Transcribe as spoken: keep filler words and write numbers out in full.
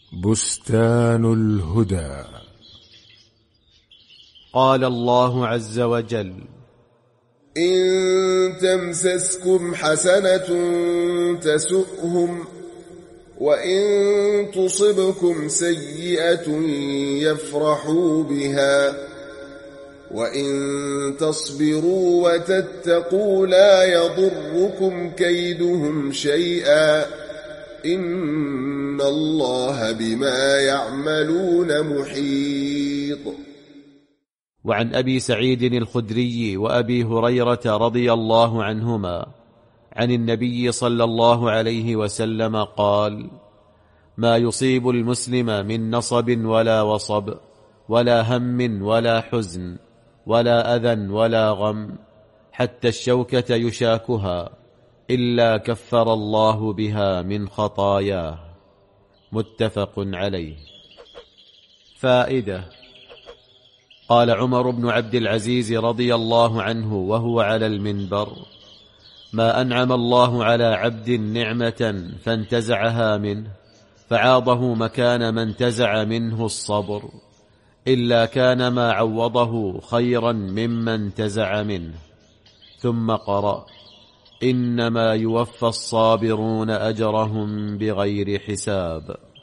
بستان الهدى. قال الله عز وجل: إن تمسسكم حسنة تسؤهم وإن تصبكم سيئة يفرحوا بها وإن تصبروا وتتقوا لا يضركم كيدهم شيئا إن الله بما يعملون محيط. وعن أبي سعيد الخدري وأبي هريرة رضي الله عنهما عن النبي صلى الله عليه وسلم قال: ما يصيب المسلم من نصب ولا وصب ولا هم ولا حزن ولا أذى ولا غم حتى الشوكة يشاكها إلا كفر الله بها من خطاياه. متفق عليه. فائدة: قال عمر بن عبد العزيز رضي الله عنه وهو على المنبر: ما أنعم الله على عبد نعمة فانتزعها منه فعاضه مكان ما انتزع منه الصبر إلا كان ما عوضه خيرا مما انتزع منه. ثم قرأ: إنما يوفى الصابرون أجرهم بغير حساب.